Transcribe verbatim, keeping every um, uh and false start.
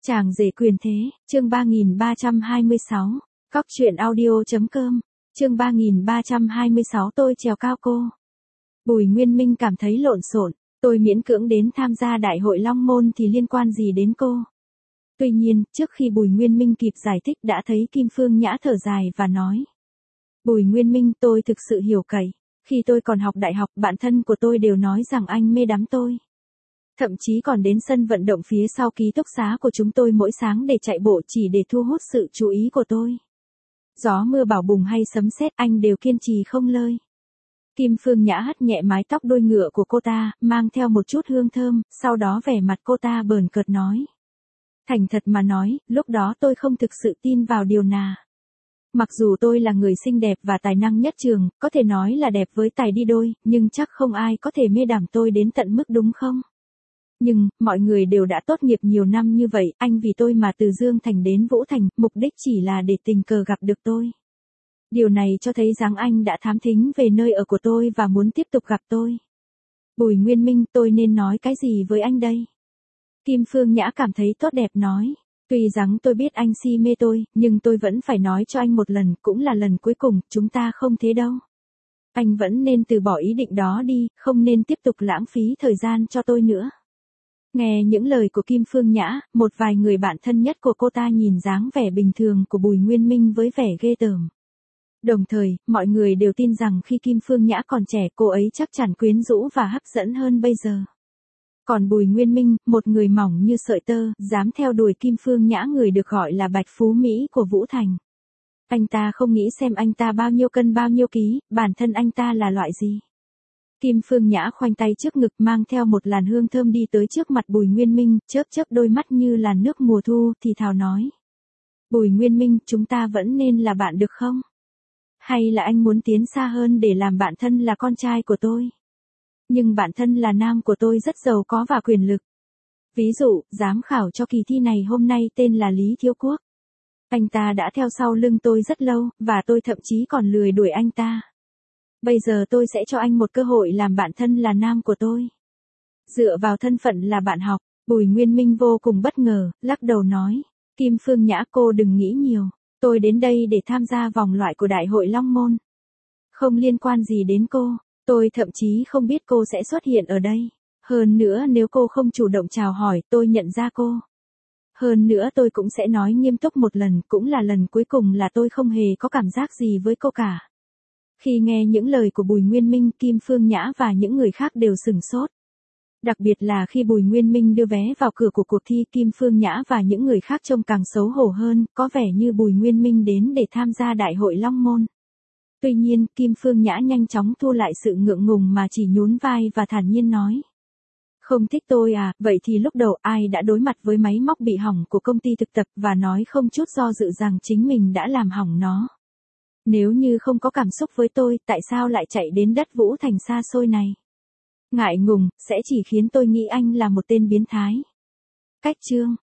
Chàng rể quyền thế, chương ba nghìn ba trăm hai mươi sáu, Cóc truyện audio.com, chương ba nghìn ba trăm hai mươi sáu tôi trèo cao cô. Bùi Nguyên Minh cảm thấy lộn xộn, tôi miễn cưỡng đến tham gia đại hội Long Môn thì liên quan gì đến cô. Tuy nhiên, trước khi Bùi Nguyên Minh kịp giải thích đã thấy Kim Phương Nhã thở dài và nói. Bùi Nguyên Minh, tôi thực sự hiểu cậy. Khi tôi còn học đại học, bạn thân của tôi đều nói rằng anh mê đắm tôi. Thậm chí còn đến sân vận động phía sau ký túc xá của chúng tôi mỗi sáng để chạy bộ chỉ để thu hút sự chú ý của tôi. Gió mưa bão bùng hay sấm sét anh đều kiên trì không lơi. Kim Phương Nhã hất nhẹ mái tóc đuôi ngựa của cô ta, mang theo một chút hương thơm, sau đó vẻ mặt cô ta bờn cợt nói. Thành thật mà nói, lúc đó tôi không thực sự tin vào điều nà. Mặc dù tôi là người xinh đẹp và tài năng nhất trường, có thể nói là đẹp với tài đi đôi, nhưng chắc không ai có thể mê đắm tôi đến tận mức đúng không? Nhưng, mọi người đều đã tốt nghiệp nhiều năm như vậy, anh vì tôi mà từ Dương Thành đến Vũ Thành, mục đích chỉ là để tình cờ gặp được tôi. Điều này cho thấy rằng anh đã thám thính về nơi ở của tôi và muốn tiếp tục gặp tôi. Bùi Nguyên Minh, tôi nên nói cái gì với anh đây? Kim Phương Nhã cảm thấy tốt đẹp nói. Tuy rằng tôi biết anh si mê tôi, nhưng tôi vẫn phải nói cho anh một lần, cũng là lần cuối cùng, chúng ta không thế đâu. Anh vẫn nên từ bỏ ý định đó đi, không nên tiếp tục lãng phí thời gian cho tôi nữa. Nghe những lời của Kim Phương Nhã, một vài người bạn thân nhất của cô ta nhìn dáng vẻ bình thường của Bùi Nguyên Minh với vẻ ghê tởm. Đồng thời, mọi người đều tin rằng khi Kim Phương Nhã còn trẻ cô ấy chắc chắn quyến rũ và hấp dẫn hơn bây giờ. Còn Bùi Nguyên Minh, một người mỏng như sợi tơ, dám theo đuổi Kim Phương Nhã, người được gọi là Bạch Phú Mỹ của Vũ Thành. Anh ta không nghĩ xem anh ta bao nhiêu cân bao nhiêu ký, bản thân anh ta là loại gì. Kim Phương Nhã khoanh tay trước ngực mang theo một làn hương thơm đi tới trước mặt Bùi Nguyên Minh, chớp chớp đôi mắt như làn nước mùa thu, thì thào nói. Bùi Nguyên Minh, chúng ta vẫn nên là bạn được không? Hay là anh muốn tiến xa hơn để làm bạn thân là con trai của tôi? Nhưng bạn thân là nam của tôi rất giàu có và quyền lực. Ví dụ, giám khảo cho kỳ thi này hôm nay tên là Lý Thiếu Quốc. Anh ta đã theo sau lưng tôi rất lâu, và tôi thậm chí còn lười đuổi anh ta. Bây giờ tôi sẽ cho anh một cơ hội làm bạn thân là nam của tôi. Dựa vào thân phận là bạn học, Bùi Nguyên Minh vô cùng bất ngờ, lắc đầu nói. Kim Phương Nhã, cô đừng nghĩ nhiều. Tôi đến đây để tham gia vòng loại của Đại hội Long Môn. Không liên quan gì đến cô. Tôi thậm chí không biết cô sẽ xuất hiện ở đây. Hơn nữa nếu cô không chủ động chào hỏi, tôi nhận ra cô. Hơn nữa tôi cũng sẽ nói nghiêm túc một lần, cũng là lần cuối cùng là tôi không hề có cảm giác gì với cô cả. Khi nghe những lời của Bùi Nguyên Minh, Kim Phương Nhã và những người khác đều sửng sốt. Đặc biệt là khi Bùi Nguyên Minh đưa vé vào cửa của cuộc thi, Kim Phương Nhã và những người khác trông càng xấu hổ hơn, có vẻ như Bùi Nguyên Minh đến để tham gia Đại hội Long Môn. Tuy nhiên, Kim Phương Nhã nhanh chóng thu lại sự ngượng ngùng mà chỉ nhún vai và thản nhiên nói. Không thích tôi à, vậy thì lúc đầu ai đã đối mặt với máy móc bị hỏng của công ty thực tập và nói không chút do dự rằng chính mình đã làm hỏng nó. Nếu như không có cảm xúc với tôi, tại sao lại chạy đến đất Vũ Thành xa xôi này? Ngại ngùng, sẽ chỉ khiến tôi nghĩ anh là một tên biến thái. Cách chương.